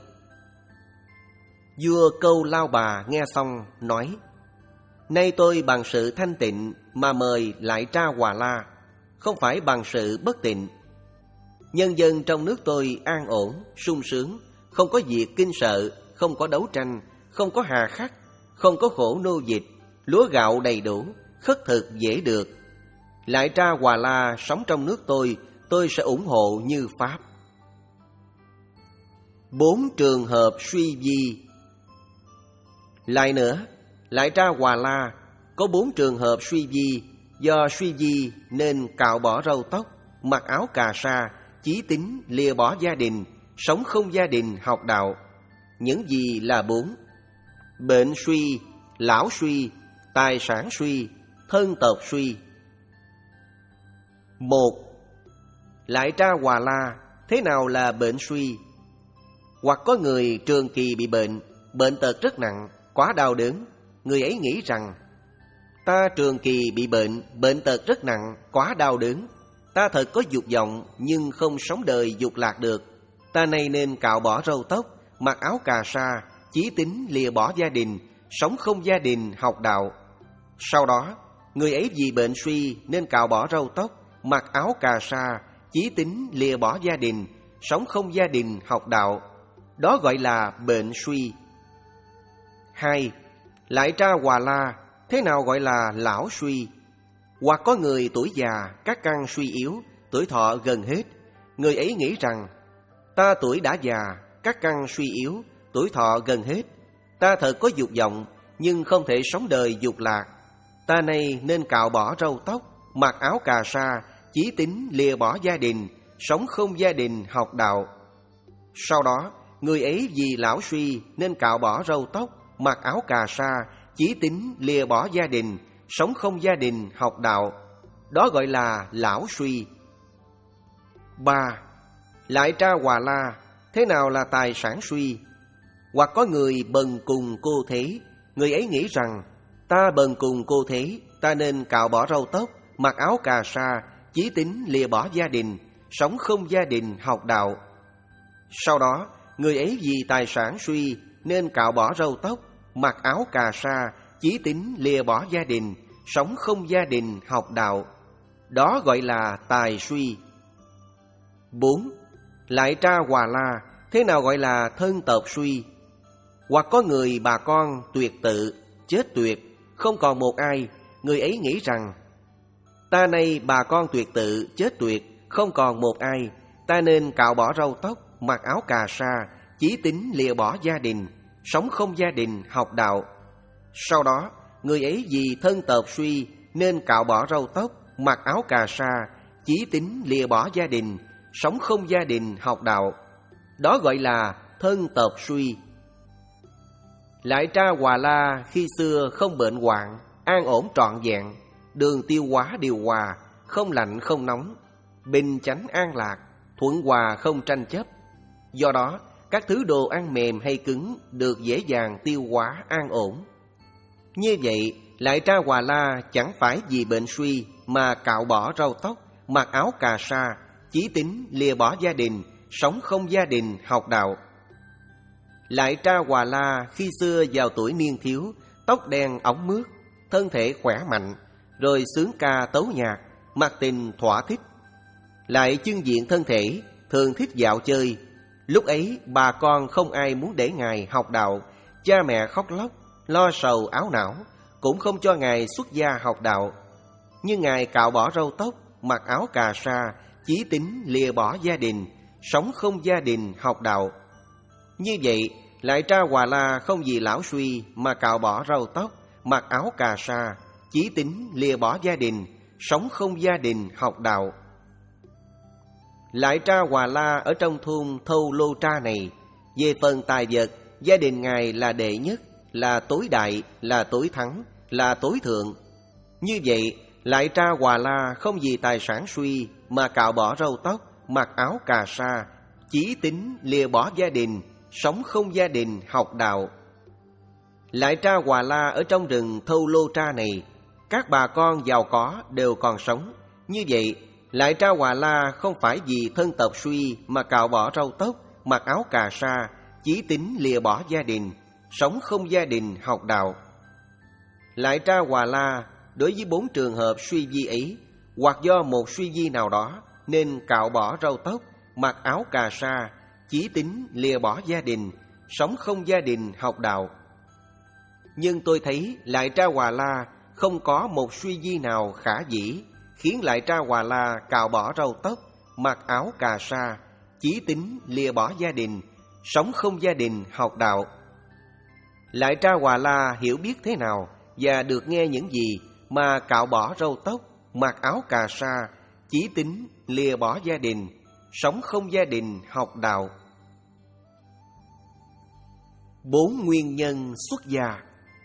Vua Câu Lao Bà nghe xong nói: nay tôi bằng sự thanh tịnh mà mời Lại Tra Hòa La, không phải bằng sự bất tịnh. Nhân dân trong nước tôi an ổn sung sướng, không có việc kinh sợ, không có đấu tranh, không có hà khắc, không có khổ nô dịch, lúa gạo đầy đủ, khất thực dễ được. Lại Tra Hòa La sống trong nước tôi, tôi sẽ ủng hộ như pháp. Bốn trường hợp suy vi. Lại nữa, Lại Tra Hòa La có bốn trường hợp suy vi. Do suy vi nên cạo bỏ râu tóc, mặc áo cà sa, chí tín, lìa bỏ gia đình, sống không gia đình, học đạo. Những gì là bốn? Bệnh suy, lão suy, tài sản suy, thân tộc suy. Một. Lại tra Hòa La, thế nào là bệnh suy? Hoặc có người trường kỳ bị bệnh, bệnh tật rất nặng, quá đau đớn. Người ấy nghĩ rằng, ta trường kỳ bị bệnh, bệnh tật rất nặng, quá đau đớn. Ta thật có dục vọng, nhưng không sống đời dục lạc được. Ta nay nên cạo bỏ râu tóc, mặc áo cà sa, chí tín lìa bỏ gia đình, sống không gia đình, học đạo. Sau đó, người ấy vì bệnh suy nên cạo bỏ râu tóc, mặc áo cà sa, chí tín lìa bỏ gia đình, sống không gia đình, học đạo. Đó gọi là bệnh suy. Hai. Lại tra Hòa La, thế nào gọi là lão suy? Hoặc có người tuổi già, các căn suy yếu, tuổi thọ gần hết. Người ấy nghĩ rằng, ta tuổi đã già, các căn suy yếu, tuổi thọ gần hết. Ta thật có dục vọng, nhưng không thể sống đời dục lạc. Ta nay nên cạo bỏ râu tóc, mặc áo cà sa, chí tín lìa bỏ gia đình, sống không gia đình, học đạo. Sau đó, người ấy vì lão suy nên cạo bỏ râu tóc, mặc áo cà sa, chí tín lìa bỏ gia đình, sống không gia đình, học đạo. Đó gọi là lão suy. Ba. Lại tra Hòa La, thế nào là tài sản suy? Hoặc có người bần cùng cô thế, người ấy nghĩ rằng, ta bần cùng cô thế, ta nên cạo bỏ râu tóc, mặc áo cà sa, chí tín lìa bỏ gia đình, sống không gia đình, học đạo. Sau đó, người ấy vì tài sản suy nên cạo bỏ râu tóc, mặc áo cà sa, chí tín lìa bỏ gia đình, sống không gia đình, học đạo. Đó gọi là tài suy. Bốn. Lại tra Hòa La, thế nào gọi là thân tộc suy? Hoặc có người bà con tuyệt tự, chết tuyệt, không còn một ai. Người ấy nghĩ rằng, ta nay bà con tuyệt tự, chết tuyệt, không còn một ai. Ta nên cạo bỏ râu tóc, mặc áo cà sa, chí tín lìa bỏ gia đình, sống không gia đình, học đạo. Sau đó, người ấy vì thân tộc suy nên cạo bỏ râu tóc, mặc áo cà sa, chí tín lìa bỏ gia đình, sống không gia đình, học đạo. Đó gọi là thân tộc suy. Lại tra Hòa La khi xưa không bệnh hoạn, an ổn trọn vẹn, đường tiêu hóa điều hòa, không lạnh không nóng, bình chánh an lạc, thuận hòa không tranh chấp. Do đó, các thứ đồ ăn mềm hay cứng được dễ dàng tiêu hóa an ổn. Như vậy, Lại tra Hòa La chẳng phải vì bệnh suy mà cạo bỏ râu tóc, mặc áo cà sa, chí tín lìa bỏ gia đình, sống không gia đình, học đạo. Lại tra Hòa La khi xưa vào tuổi niên thiếu, tóc đen óng mướt, thân thể khỏe mạnh, rồi xướng ca tấu nhạc, mặc tình thỏa thích. Lại chưng diện thân thể, thường thích dạo chơi. Lúc ấy bà con không ai muốn để Ngài học đạo, cha mẹ khóc lóc, lo sầu áo não, cũng không cho Ngài xuất gia học đạo. Nhưng Ngài cạo bỏ râu tóc, mặc áo cà sa, chí tín lìa bỏ gia đình, sống không gia đình, học đạo. Như vậy, Lại tra Hòa La không vì lão suy mà cạo bỏ râu tóc, mặc áo cà sa, chí tín lìa bỏ gia đình, sống không gia đình, học đạo. Lại tra Hòa La ở trong thôn Thâu Lô Tra này, về phần tài vật, gia đình Ngài là đệ nhất, là tối đại, là tối thắng, là tối thượng. Như vậy, Lại tra Hòa La không vì tài sản suy mà cạo bỏ râu tóc, mặc áo cà sa, chí tín lìa bỏ gia đình, sống không gia đình, học đạo. Lại tra Hòa La ở trong rừng Thâu Lô Tra này, các bà con giàu có đều còn sống. Như vậy, Lại tra Hòa La không phải vì thân tộc suy mà cạo bỏ râu tóc, mặc áo cà sa, chí tín lìa bỏ gia đình, sống không gia đình, học đạo. Lại tra Hòa La đối với bốn trường hợp suy vi ấy, hoặc do một suy vi nào đó nên cạo bỏ râu tóc, mặc áo cà sa, chí tín lìa bỏ gia đình, sống không gia đình, học đạo. Nhưng tôi thấy Lại tra Hòa La không có một suy vi nào khả dĩ khiến Lại tra Hòa La cạo bỏ râu tóc, mặc áo cà sa, chí tín lìa bỏ gia đình, sống không gia đình, học đạo. Lại tra Hòa La hiểu biết thế nào và được nghe những gì mà cạo bỏ râu tóc, mặc áo cà sa, chí tín lìa bỏ gia đình, sống không gia đình, học đạo. Bốn nguyên nhân xuất gia.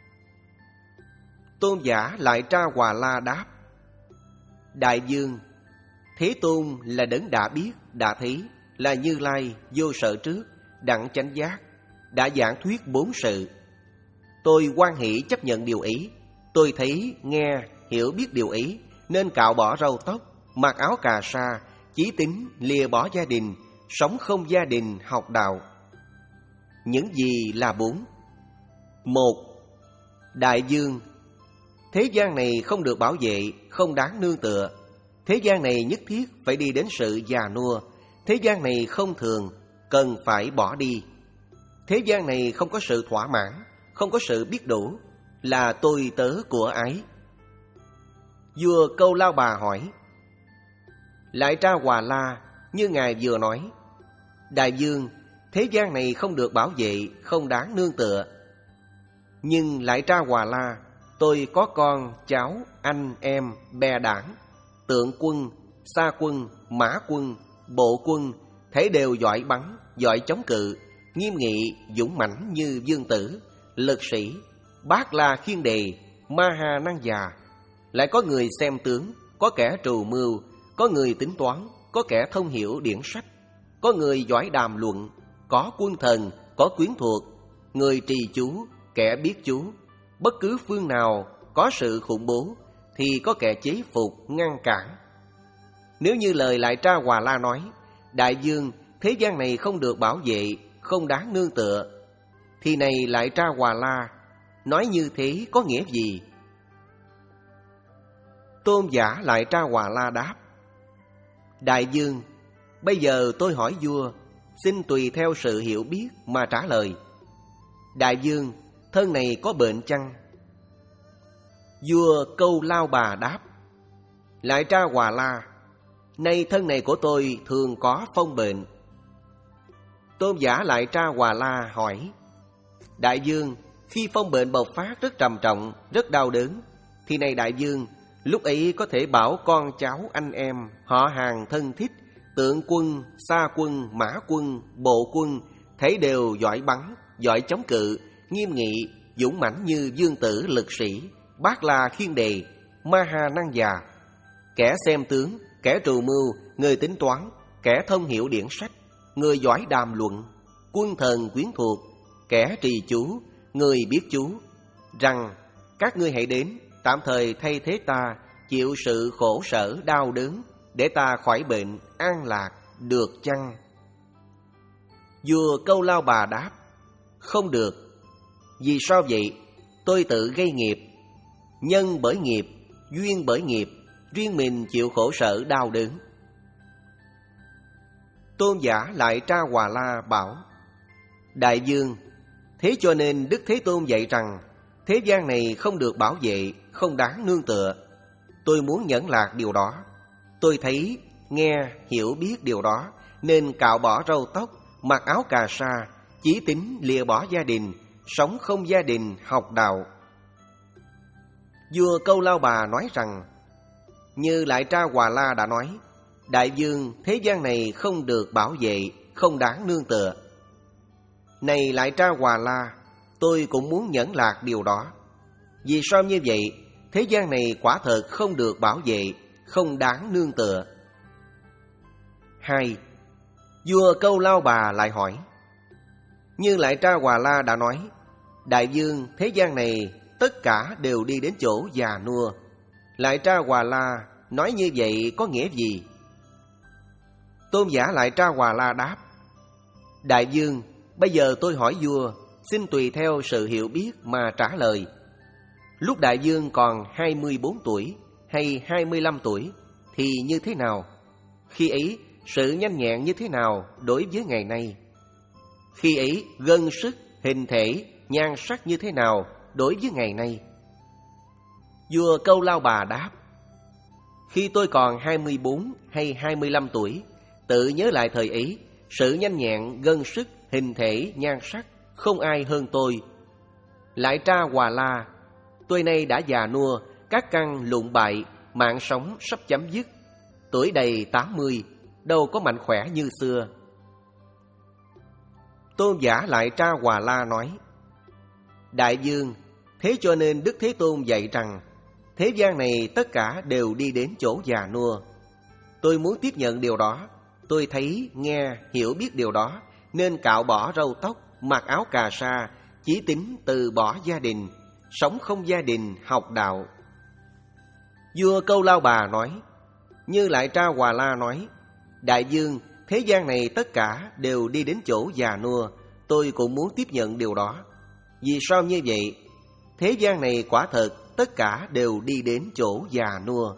Tôn giả Lại Tra Hòa La đáp: Đại vương, Thế Tôn là đấng đã biết, đã thấy, là Như Lai, vô sở trước, đặng chánh giác, đã giảng thuyết bốn sự. Tôi hoan hỷ chấp nhận điều ý. Tôi thấy, nghe, hiểu biết điều ý, nên cạo bỏ râu tóc, mặc áo cà sa, chí tín, lìa bỏ gia đình, sống không gia đình, học đạo. Những gì là bốn? Một, đại vương, thế gian này không được bảo vệ, không đáng nương tựa. Thế gian này nhất thiết phải đi đến sự già nua. Thế gian này không thường, cần phải bỏ đi. Thế gian này không có sự thỏa mãn, không có sự biết đủ, là tôi tớ của ái. Vua Câu Lao Bà hỏi: Lại Tra Hòa La, như ngài vừa nói, đại vương, thế gian này không được bảo vệ, không đáng nương tựa. Nhưng Lại Tra Hòa La, tôi có con, cháu, anh, em, bè đảng, tượng quân, sa quân, mã quân, bộ quân, thấy đều giỏi bắn, giỏi chống cự, nghiêm nghị, dũng mãnh như vương tử, lực sĩ, bát la khiên đề, ma ha năng già. Lại có người xem tướng, có kẻ trù mưu, có người tính toán, có kẻ thông hiểu điển sách, có người giỏi đàm luận, có quân thần, có quyến thuộc, người trì chú, kẻ biết chú. Bất cứ phương nào có sự khủng bố thì có kẻ chế phục, ngăn cản. Nếu như lời Lại Tra Hòa La nói, đại vương, thế gian này không được bảo vệ, không đáng nương tựa, thì này Lại Tra Hòa La nói như thế có nghĩa gì? Tôn giả Lại Tra Hòa La đáp: Đại vương, bây giờ tôi hỏi vua, xin tùy theo sự hiểu biết mà trả lời. Đại vương, thân này có bệnh chăng? Vua Câu Lao Bà đáp: Lại Tra Hòa La, nay thân này của tôi thường có phong bệnh. Tôn giả Lại Tra Hòa La hỏi: Đại vương, khi phong bệnh bộc phát rất trầm trọng, rất đau đớn, thì này đại vương, lúc ấy có thể bảo con cháu, anh em, họ hàng thân thích, tượng quân, sa quân, mã quân, bộ quân, thấy đều giỏi bắn, giỏi chống cự, nghiêm nghị, dũng mãnh như vương tử, lực sĩ, bát la khiên đề, ma ha năng già. Kẻ xem tướng, kẻ trù mưu, người tính toán, kẻ thông hiểu điển sách, người giỏi đàm luận, quân thần quyến thuộc, kẻ trì chú, người biết chú, rằng các ngươi hãy đến, tạm thời thay thế ta, chịu sự khổ sở đau đớn, để ta khỏi bệnh, an lạc, được chăng? Vua Câu Lao Bà đáp: Không được. Vì sao vậy? Tôi tự gây nghiệp, nhân bởi nghiệp, duyên bởi nghiệp, riêng mình chịu khổ sở đau đớn. Tôn giả Lại Tra Hòa La bảo: Đại vương, thế cho nên Đức Thế Tôn dạy rằng thế gian này không được bảo vệ, không đáng nương tựa. Tôi muốn nhẫn lạc điều đó. Tôi thấy, nghe, hiểu biết điều đó, nên cạo bỏ râu tóc, mặc áo cà sa, chí tín lìa bỏ gia đình, sống không gia đình, học đạo. Vua Câu Lao Bà nói rằng, như Lại Tra Hòa La đã nói, đại vương, thế gian này không được bảo vệ, không đáng nương tựa. Này Lại Tra Hòa La, tôi cũng muốn nhẫn lạc điều đó. Vì sao như vậy? Thế gian này quả thật không được bảo vệ, không đáng nương tựa. Hai, vua Câu Lao Bà lại hỏi, như Lại Tra Hòa La đã nói, đại vương, thế gian này tất cả đều đi đến chỗ già nua. Lại Tra Hòa La nói như vậy có nghĩa gì? Tôn giả Lại Tra Hòa La đáp, đại vương, bây giờ tôi hỏi vua, xin tùy theo sự hiểu biết mà trả lời. Lúc đại vương còn hai mươi bốn tuổi hay hai mươi lăm tuổi thì như thế nào? Khi ấy sự nhanh nhẹn như thế nào đối với ngày nay? Khi ấy gân sức, hình thể, nhan sắc như thế nào đối với ngày nay? Vua Câu Lao Bà đáp, khi tôi còn hai mươi bốn hay hai mươi lăm tuổi, tự nhớ lại thời ấy, sự nhanh nhẹn, gân sức, hình thể, nhan sắc không ai hơn tôi. Lại Tra Hòa La, tôi nay đã già nua, các căn lụng bại, mạng sống sắp chấm dứt, tuổi đầy tám mươi, đâu có mạnh khỏe như xưa. Tôn giả Lại Tra Hòa La nói: Đại vương, thế cho nên Đức Thế Tôn dạy rằng thế gian này tất cả đều đi đến chỗ già nua. Tôi muốn tiếp nhận điều đó. Tôi thấy, nghe, hiểu biết điều đó, nên cạo bỏ râu tóc, mặc áo cà sa, chí tín từ bỏ gia đình, sống không gia đình, học đạo. Vua Câu Lao Bà nói: Như Lại Tra Hòa La nói: Đại vương, thế gian này tất cả đều đi đến chỗ già nua. Tôi cũng muốn tiếp nhận điều đó. Vì sao như vậy? Thế gian này quả thật tất cả đều đi đến chỗ già nua.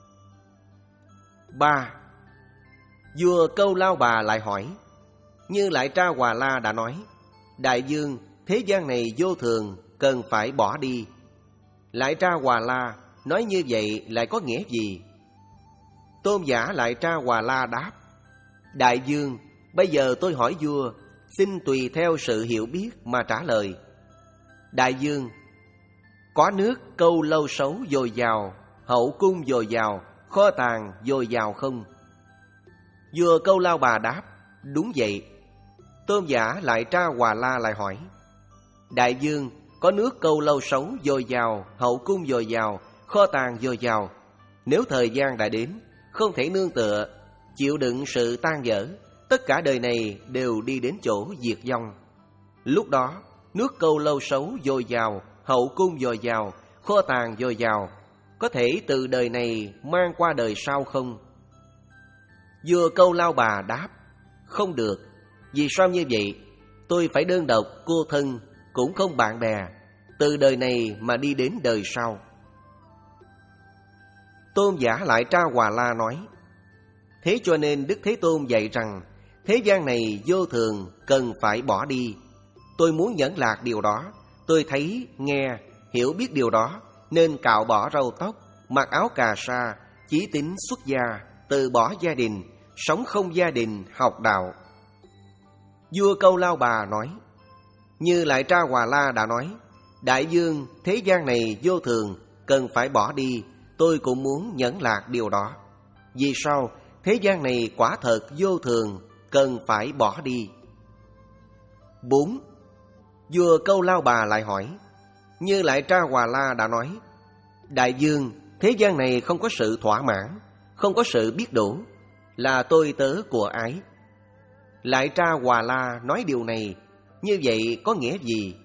Ba. Vua Câu Lao Bà lại hỏi: Như Lại Tra Hòa La đã nói: Đại vương, thế gian này vô thường, cần phải bỏ đi. Lại Tra Hòa La nói như vậy lại có nghĩa gì? Tôn giả Lại Tra Hòa La đáp: Đại vương, bây giờ tôi hỏi vua, xin tùy theo sự hiểu biết mà trả lời. Đại vương, có nước câu lâu sấu dồi dào, hậu cung dồi dào, kho tàng dồi dào không? Vua Câu Lao Bà đáp: Đúng vậy. Tôn giả Lại Tra Hòa La lại hỏi: Đại vương, có nước câu lâu sấu dồi dào, hậu cung dồi dào, kho tàng dồi dào. Nếu thời gian đã đến, không thể nương tựa, chịu đựng sự tan vỡ, tất cả đời này đều đi đến chỗ diệt vong. Lúc đó, nước câu lâu sấu dồi dào, hậu cung dồi dào, kho tàng dồi dào, có thể từ đời này mang qua đời sau không? Vua Câu Lao Bà đáp: Không được. Vì sao như vậy? Tôi phải đơn độc, cô thân, cũng không bạn bè, từ đời này mà đi đến đời sau. Tôn giả Lại Tra Hòa La nói: Thế cho nên Đức Thế Tôn dạy rằng thế gian này vô thường, cần phải bỏ đi. Tôi muốn nhẫn lạc điều đó. Tôi thấy, nghe, hiểu biết điều đó, nên cạo bỏ râu tóc, mặc áo cà sa, chí tín xuất gia, từ bỏ gia đình, sống không gia đình, học đạo. Vua Câu Lao Bà nói: Như Lại Tra Hòa La đã nói: Đại vương, thế gian này vô thường, cần phải bỏ đi. Tôi cũng muốn nhẫn lạc điều đó. Vì sao? Thế gian này quả thật vô thường, cần phải bỏ đi. Bốn. Vua Câu Lao Bà lại hỏi: Như Lại Tra Hòa La đã nói: Đại vương, thế gian này không có sự thỏa mãn, không có sự biết đủ, là tôi tớ của ái. Lại Tra Hòa La nói điều này, như vậy có nghĩa gì?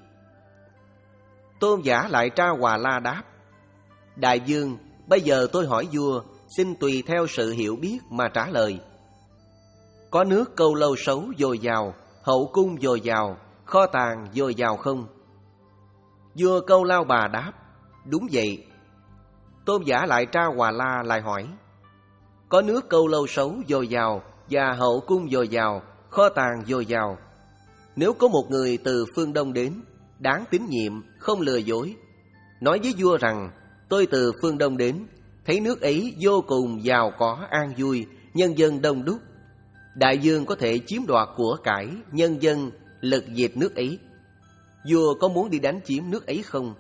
Tôn giả Lại Tra Hòa La đáp: Đại vương, bây giờ tôi hỏi vua, xin tùy theo sự hiểu biết mà trả lời. Có nước câu lâu sấu dồi dào, hậu cung dồi dào, kho tàng dồi dào không? Vua Câu Lao Bà đáp: Đúng vậy. Tôn giả Lại Tra Hòa La lại hỏi: Có nước câu lâu sấu dồi dào và hậu cung dồi dào, kho tàng dồi dào. Nếu có một người từ phương Đông đến, đáng tín nhiệm, không lừa dối, nói với vua rằng: Tôi từ phương Đông đến, thấy nước ấy vô cùng giàu có, an vui, nhân dân đông đúc. Đại vương có thể chiếm đoạt của cải, nhân dân, lực diệt nước ấy. Vua có muốn đi đánh chiếm nước ấy không?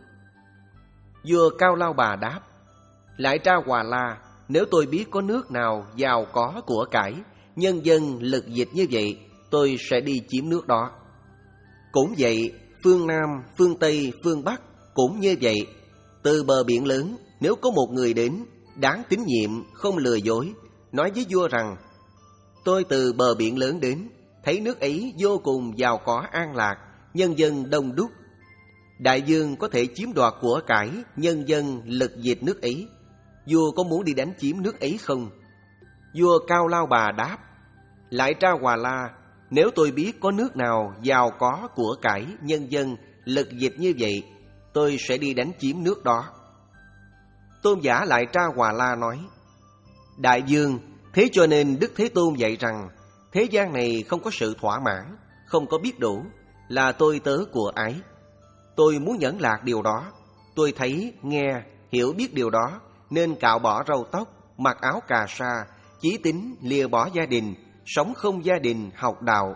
Vua Cao Lao Bà đáp: Lại Tra Hòa La, nếu tôi biết có nước nào giàu có của cải, nhân dân lực diệt như vậy, tôi sẽ đi chiếm nước đó. Cũng vậy, phương Nam, phương Tây, phương Bắc cũng như vậy. Từ bờ biển lớn, nếu có một người đến, đáng tín nhiệm, không lừa dối, nói với vua rằng: Tôi từ bờ biển lớn đến, thấy nước ấy vô cùng giàu có, an lạc, nhân dân đông đúc. Đại vương có thể chiếm đoạt của cải, nhân dân lực diệt nước ấy. Vua có muốn đi đánh chiếm nước ấy không? Vua Cao Lao Bà đáp: Lại Tra Hòa La, nếu tôi biết có nước nào giàu có của cải, nhân dân lực diệt như vậy, tôi sẽ đi đánh chiếm nước đó. Tôn giả Lại Tra Hòa La nói: Đại vương, thế cho nên Đức Thế Tôn dạy rằng thế gian này không có sự thỏa mãn, không có biết đủ, là tôi tớ của ái. Tôi muốn nhẫn lạc điều đó. Tôi thấy, nghe, hiểu biết điều đó, nên cạo bỏ râu tóc, mặc áo cà sa, chí tín lìa bỏ gia đình, sống không gia đình, học đạo.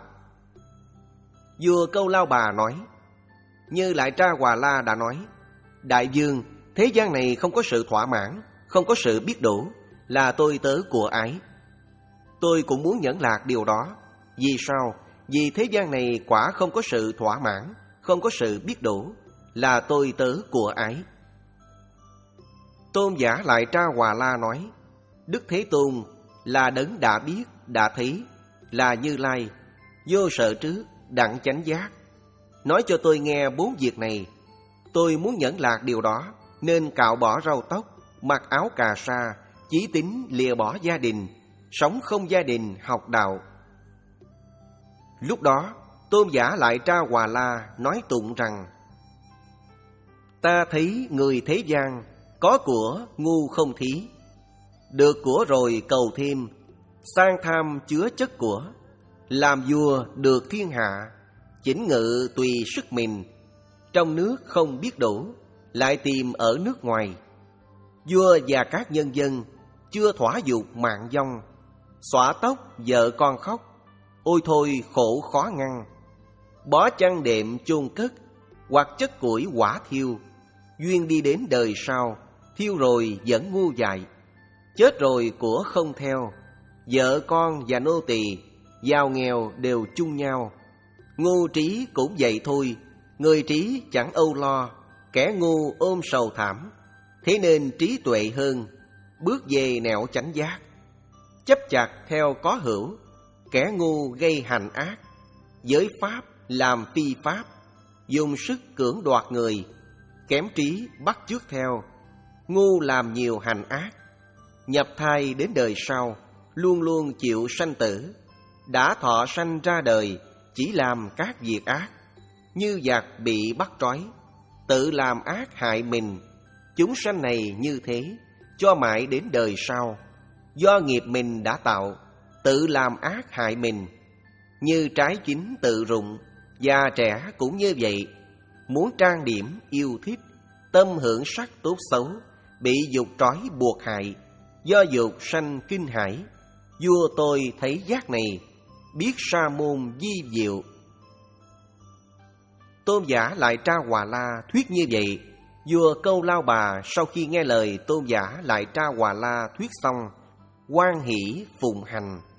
Vua Câu Lao Bà nói: Như Lại Tra Hòa La đã nói: Đại vương, thế gian này không có sự thỏa mãn, không có sự biết đủ, là tôi tớ của ái. Tôi cũng muốn nhẫn lạc điều đó. Vì sao? Vì thế gian này quả không có sự thỏa mãn, không có sự biết đủ, là tôi tớ của ái. Tôn giả Lại Tra Hòa La nói: Đức Thế Tôn là đấng đã biết, đã thấy, là Như Lai, vô sợ trước, đặng chánh giác. Nói cho tôi nghe bốn việc này. Tôi muốn nhẫn lạc điều đó, nên cạo bỏ râu tóc, mặc áo cà sa, chí tín lìa bỏ gia đình, sống không gia đình, học đạo. Lúc đó, Tôn giả Lại Tra Hòa La nói tụng rằng: Ta thấy người thế gian có của ngu không thí, được của rồi cầu thêm, sang tham chứa chất của. Làm vua được thiên hạ, chỉnh ngự tùy sức mình. Trong nước không biết đủ, lại tìm ở nước ngoài. Vua và các nhân dân chưa thỏa dục mạng vong, xõa tóc vợ con khóc. Ôi thôi khổ khó ngăn. Bó chăn đệm chôn cất, hoặc chất củi hỏa thiêu. Duyên đi đến đời sau, thiêu rồi vẫn ngu dại. Chết rồi của không theo, vợ con và nô tỳ, giàu nghèo đều chung nhau. Ngu trí cũng vậy thôi, người trí chẳng âu lo, kẻ ngu ôm sầu thảm. Thế nên trí tuệ hơn, bước về nẻo chánh giác. Chấp chặt theo có hữu, kẻ ngu gây hành ác. Giới pháp làm phi pháp, dùng sức cưỡng đoạt người. Kém trí bắt chước theo, ngu làm nhiều hành ác. Nhập thai đến đời sau, luôn luôn chịu sanh tử. Đã thọ sanh ra đời, chỉ làm các việc ác. Như giặc bị bắt trói, tự làm ác hại mình. Chúng sanh này như thế, cho mãi đến đời sau. Do nghiệp mình đã tạo, tự làm ác hại mình. Như trái chín tự rụng, già trẻ cũng như vậy. Muốn trang điểm, yêu thích, tâm hưởng sắc tốt xấu, bị dục trói buộc hại. Do dục sanh kinh hải. Vua tôi thấy giác này, biết sa môn di diệu. Tôn giả Lại Tra Hòa La thuyết như vậy. Vua Câu Lao Bà sau khi nghe lời Tôn giả Lại Tra Hòa La thuyết xong, hoan hỷ phụng hành.